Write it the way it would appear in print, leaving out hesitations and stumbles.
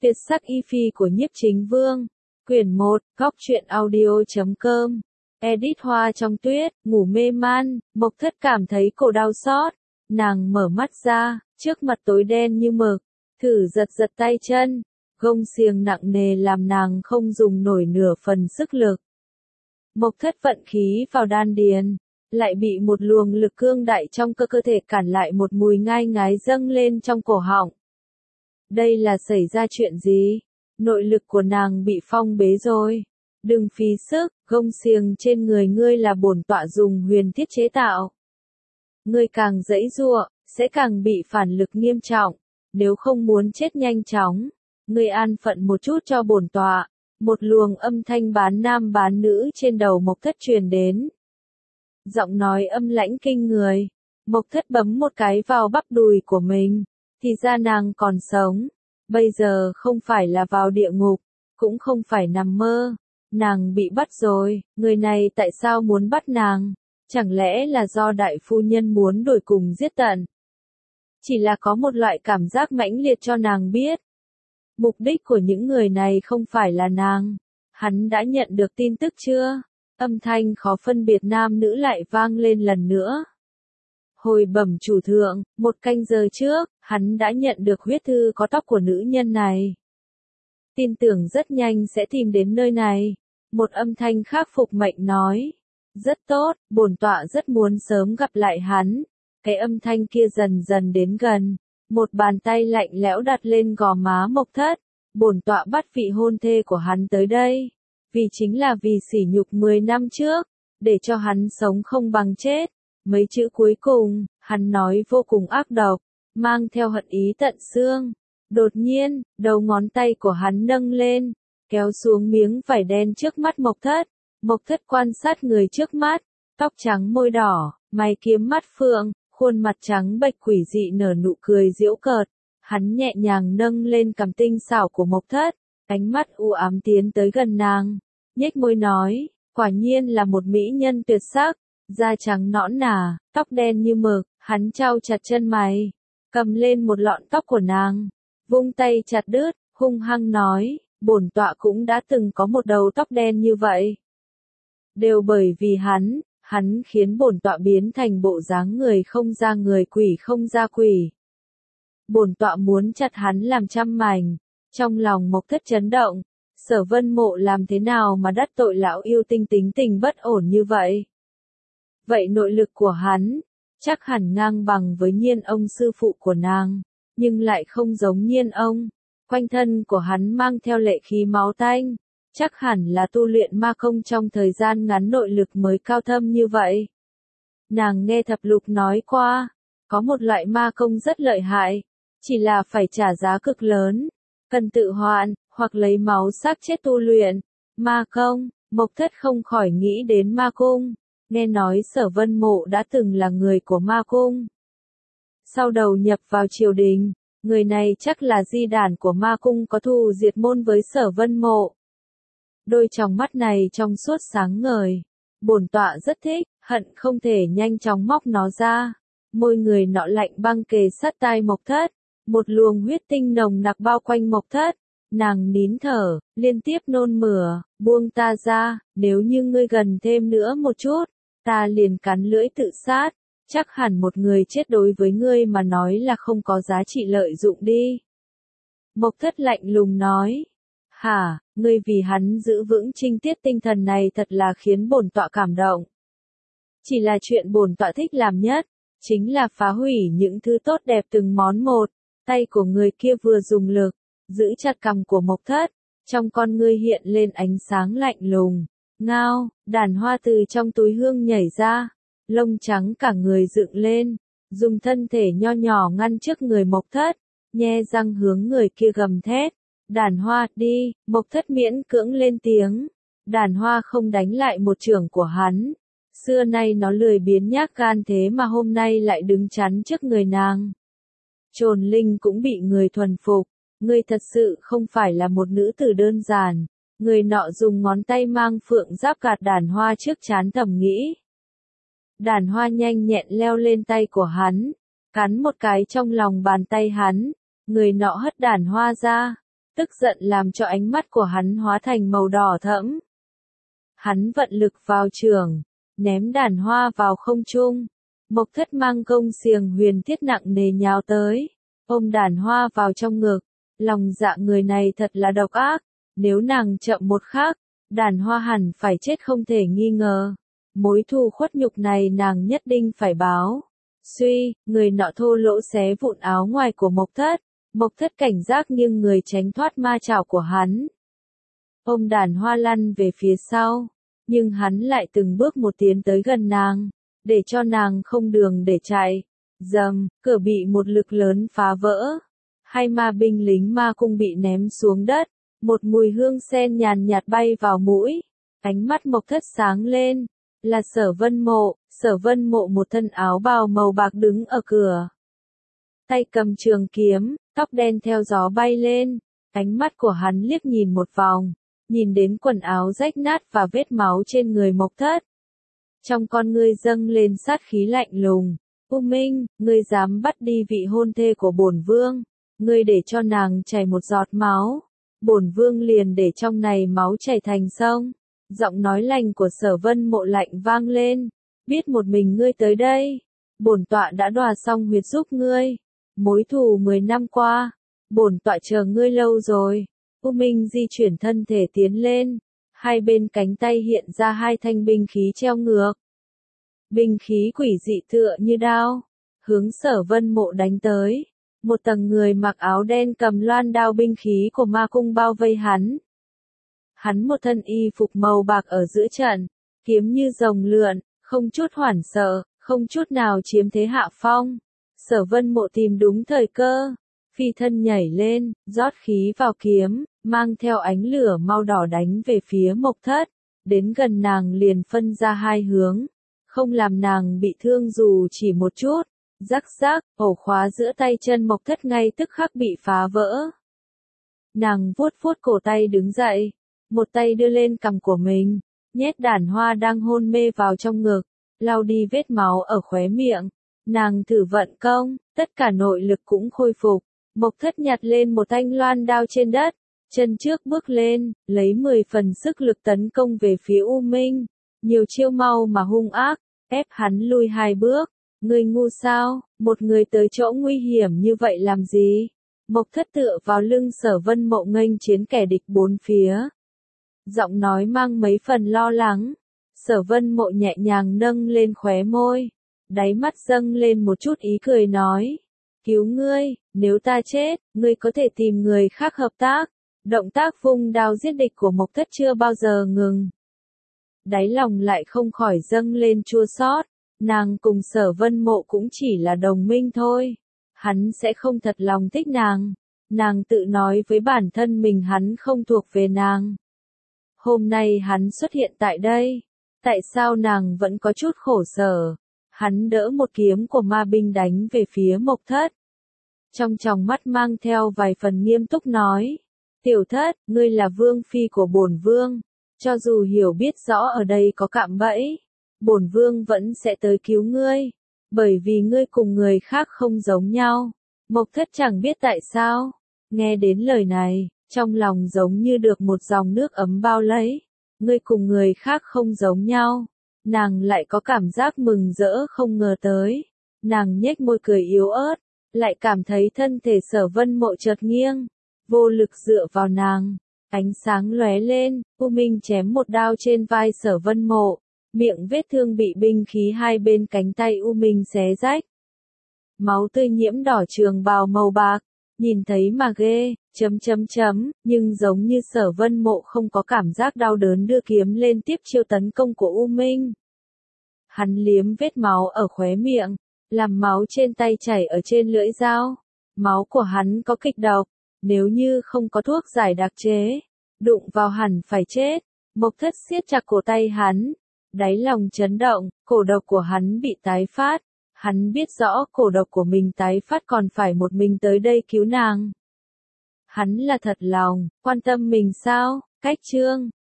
Tuyệt sắc y phi của Nhiếp Chính Vương. Quyển 1, Góc truyện audio.com. Edit Hoa trong tuyết, ngủ mê man, Mộc Thất cảm thấy cổ đau xót. Nàng mở mắt ra, trước mặt tối đen như mực, thử giật giật tay chân. Gông xiềng nặng nề làm nàng không dùng nổi nửa phần sức lực. Mộc Thất vận khí vào đan điền, lại bị một luồng lực cương đại trong cơ thể cản lại, một mùi ngai ngái dâng lên trong cổ họng. Đây là xảy ra chuyện gì? Nội lực của nàng bị phong bế rồi. Đừng phí sức, gông xiềng trên người ngươi là bổn tọa dùng huyền thiết chế tạo. Ngươi càng giãy giụa, sẽ càng bị phản lực nghiêm trọng. Nếu không muốn chết nhanh chóng, ngươi an phận một chút cho bổn tọa. Một luồng âm thanh bán nam bán nữ trên đầu Mộc Thất truyền đến. Giọng nói âm lãnh kinh người. Mộc Thất bấm một cái vào bắp đùi của mình. Thì ra nàng còn sống. Bây giờ không phải là vào địa ngục, cũng không phải nằm mơ. Nàng bị bắt rồi, người này tại sao muốn bắt nàng? Chẳng lẽ là do đại phu nhân muốn đuổi cùng giết tận? Chỉ là có một loại cảm giác mãnh liệt cho nàng biết. Mục đích của những người này không phải là nàng. Hắn đã nhận được tin tức chưa? Âm thanh khó phân biệt nam nữ lại vang lên lần nữa. Hồi bẩm chủ thượng, 1 canh giờ trước, hắn đã nhận được huyết thư có tóc của nữ nhân này. Tin tưởng rất nhanh sẽ tìm đến nơi này. Một âm thanh khác phục mệnh nói. Rất tốt, bổn tọa rất muốn sớm gặp lại hắn. Cái âm thanh kia dần dần đến gần. Một bàn tay lạnh lẽo đặt lên gò má Mộc Thất. Bổn tọa bắt vị hôn thê của hắn tới đây. Vì chính là vì sỉ nhục 10 năm trước. Để cho hắn sống không bằng chết. Mấy chữ cuối cùng, hắn nói vô cùng ác độc, mang theo hận ý tận xương. Đột nhiên, đầu ngón tay của hắn nâng lên, kéo xuống miếng vải đen trước mắt Mộc Thất. Mộc Thất quan sát người trước mắt, tóc trắng môi đỏ, mày kiếm mắt phượng, khuôn mặt trắng bệch quỷ dị nở nụ cười giễu cợt. Hắn nhẹ nhàng nâng lên cằm tinh xảo của Mộc Thất, ánh mắt u ám tiến tới gần nàng, nhếch môi nói, quả nhiên là một mỹ nhân tuyệt sắc. Da trắng nõn nà, tóc đen như mực, hắn trao chặt chân mày, cầm lên một lọn tóc của nàng, vung tay chặt đứt, hung hăng nói, bổn tọa cũng đã từng có một đầu tóc đen như vậy. Đều bởi vì hắn khiến bổn tọa biến thành bộ dáng người không ra người, quỷ không ra quỷ. Bổn tọa muốn chặt hắn làm trăm mảnh. Trong lòng Mộc Thất chấn động, Sở Vân Mộ làm thế nào mà đắc tội lão yêu tinh tính tình bất ổn như vậy? Vậy nội lực của hắn, chắc hẳn ngang bằng với Nhiên ông sư phụ của nàng, nhưng lại không giống Nhiên ông. Quanh thân của hắn mang theo lệ khí máu tanh, chắc hẳn là tu luyện ma công trong thời gian ngắn nội lực mới cao thâm như vậy. Nàng nghe Thập Lục nói qua, có một loại ma công rất lợi hại, chỉ là phải trả giá cực lớn, cần tự hoạn, hoặc lấy máu xác chết tu luyện. Ma công, Mộc Thất không khỏi nghĩ đến ma cung. Nghe nói Sở Vân Mộ đã từng là người của ma cung. Sau đầu nhập vào triều đình, người này chắc là di đản của ma cung có thù diệt môn với Sở Vân Mộ. Đôi tròng mắt này trong suốt sáng ngời. Bổn tọa rất thích, hận không thể nhanh chóng móc nó ra. Môi người nọ lạnh băng kề sát tai Mộc Thất. Một luồng huyết tinh nồng nặc bao quanh Mộc Thất. Nàng nín thở, liên tiếp nôn mửa, buông ta ra, nếu như ngươi gần thêm nữa một chút, ta liền cắn lưỡi tự sát. Chắc hẳn một người chết đối với ngươi mà nói là không có giá trị lợi dụng đi. Mộc Thất lạnh lùng nói. Hả, ngươi vì hắn giữ vững trinh tiết tinh thần này thật là khiến bổn tọa cảm động. Chỉ là chuyện bổn tọa thích làm nhất, chính là phá hủy những thứ tốt đẹp từng món một. Tay của người kia vừa dùng lực, giữ chặt cằm của Mộc Thất, trong con ngươi hiện lên ánh sáng lạnh lùng. Ngao, đàn hoa từ trong túi hương nhảy ra, lông trắng cả người dựng lên, dùng thân thể nho nhỏ ngăn trước người Mộc Thất, nhe răng hướng người kia gầm thét. Đàn hoa, đi, Mộc Thất miễn cưỡng lên tiếng. Đàn hoa không đánh lại một chưởng của hắn. Xưa nay nó lười biếng nhác gan thế mà hôm nay lại đứng chắn trước người nàng. Trồn Linh cũng bị người thuần phục. Ngươi thật sự không phải là một nữ tử đơn giản. Người nọ dùng ngón tay mang phượng giáp gạt đàn hoa trước trán thầm nghĩ. Đàn hoa nhanh nhẹn leo lên tay của hắn, cắn một cái trong lòng bàn tay hắn. Người nọ hất đàn hoa ra. tức giận làm cho ánh mắt của hắn hóa thành màu đỏ thẫm. Hắn vận lực vào chưởng, ném đàn hoa vào không trung. Mộc Thất mang công xiềng huyền thiết nặng nề nhào tới, ôm đàn hoa vào trong ngực. Lòng dạ người này thật là độc ác, nếu nàng chậm một khắc, đàn hoa hẳn phải chết không thể nghi ngờ. Mối thù khuất nhục này nàng nhất định phải báo. Suy, người nọ thô lỗ xé vụn áo ngoài của Mộc Thất. Mộc Thất cảnh giác nghiêng người tránh thoát ma chảo của hắn. Ôm đàn hoa lăn về phía sau, nhưng hắn lại từng bước một tiến tới gần nàng, để cho nàng không đường để chạy. Dầm, cửa bị một lực lớn phá vỡ. Hai ma binh lính ma cung bị ném xuống đất, một mùi hương sen nhàn nhạt bay vào mũi. Ánh mắt Mộc Thất sáng lên, là Sở Vân Mộ một thân áo bào màu bạc đứng ở cửa. Tay cầm trường kiếm, tóc đen theo gió bay lên, ánh mắt của hắn liếc nhìn một vòng, nhìn đến quần áo rách nát và vết máu trên người Mộc Thất. Trong con ngươi dâng lên sát khí lạnh lùng, U Minh, ngươi dám bắt đi vị hôn thê của bổn vương, ngươi để cho nàng chảy một giọt máu, bổn vương liền để trong này máu chảy thành sông. Giọng nói lạnh của Sở Vân Mộ lạnh vang lên, biết một mình ngươi tới đây, bổn tọa đã đòa xong huyết giúp ngươi, mối thù 10 năm qua, bổn tọa chờ ngươi lâu rồi. U Minh di chuyển thân thể tiến lên, hai bên cánh tay hiện ra hai thanh binh khí treo ngược. Binh khí quỷ dị tựa như đao, hướng Sở Vân Mộ đánh tới. Một tầng người mặc áo đen cầm loan đao binh khí của ma cung bao vây hắn. Hắn một thân y phục màu bạc ở giữa trận, kiếm như rồng lượn, không chút hoảng sợ, không chút nào chiếm thế hạ phong. Sở Vân Mộ tìm đúng thời cơ, phi thân nhảy lên, rót khí vào kiếm, mang theo ánh lửa mau đỏ đánh về phía Mộc Thất, đến gần nàng liền phân ra hai hướng, không làm nàng bị thương dù chỉ một chút. Rắc rắc, ổ khóa giữa tay chân Mộc Thất ngay tức khắc bị phá vỡ. Nàng vuốt vuốt cổ tay đứng dậy, một tay đưa lên cằm của mình, nhét đàn hoa đang hôn mê vào trong ngực, lau đi vết máu ở khóe miệng. Nàng thử vận công, tất cả nội lực cũng khôi phục. Mộc Thất nhặt lên một thanh loan đao trên đất, chân trước bước lên, lấy 10 phần sức lực tấn công về phía U Minh. Nhiều chiêu mau mà hung ác, ép hắn lui 2 bước. Ngươi ngu sao, một người tới chỗ nguy hiểm như vậy làm gì? Mộc Thất tựa vào lưng Sở Vân Mộ nghênh chiến kẻ địch bốn phía. Giọng nói mang mấy phần lo lắng. Sở Vân Mộ nhẹ nhàng nâng lên khóe môi, đáy mắt dâng lên một chút ý cười nói. Cứu ngươi, nếu ta chết, ngươi có thể tìm người khác hợp tác. Động tác vung đao giết địch của Mộc Thất chưa bao giờ ngừng. Đáy lòng lại không khỏi dâng lên chua xót. Nàng cùng Sở Vân Mộ cũng chỉ là đồng minh thôi. Hắn sẽ không thật lòng thích nàng. Nàng tự nói với bản thân mình hắn không thuộc về nàng. Hôm nay hắn xuất hiện tại đây. Tại sao nàng vẫn có chút khổ sở? Hắn đỡ một kiếm của ma binh đánh về phía Mộc Thất. Trong tròng mắt mang theo vài phần nghiêm túc nói. Tiểu Thất, ngươi là vương phi của bổn vương. Cho dù hiểu biết rõ ở đây có cạm bẫy, bổn vương vẫn sẽ tới cứu ngươi, bởi vì ngươi cùng người khác không giống nhau. Mộc Thất chẳng biết tại sao, nghe đến lời này, trong lòng giống như được một dòng nước ấm bao lấy. Ngươi cùng người khác không giống nhau, nàng lại có cảm giác mừng rỡ không ngờ tới. Nàng nhếch môi cười yếu ớt, lại cảm thấy thân thể Sở Vân Mộ chợt nghiêng, vô lực dựa vào nàng. Ánh sáng lóe lên, U Minh chém một đao trên vai Sở Vân Mộ. Miệng vết thương bị binh khí hai bên cánh tay U Minh xé rách. Máu tươi nhiễm đỏ trường bào màu bạc, nhìn thấy mà ghê, nhưng giống như Sở Vân Mộ không có cảm giác đau đớn đưa kiếm lên tiếp chiêu tấn công của U Minh. Hắn liếm vết máu ở khóe miệng, làm máu trên tay chảy ở trên lưỡi dao. Máu của hắn có kịch độc, nếu như không có thuốc giải đặc chế, đụng vào hẳn phải chết. Mộc Thất siết chặt cổ tay hắn. Đáy lòng chấn động, cổ độc của hắn bị tái phát. Hắn biết rõ cổ độc của mình tái phát còn phải một mình tới đây cứu nàng. Hắn là thật lòng, quan tâm mình sao? Cách chương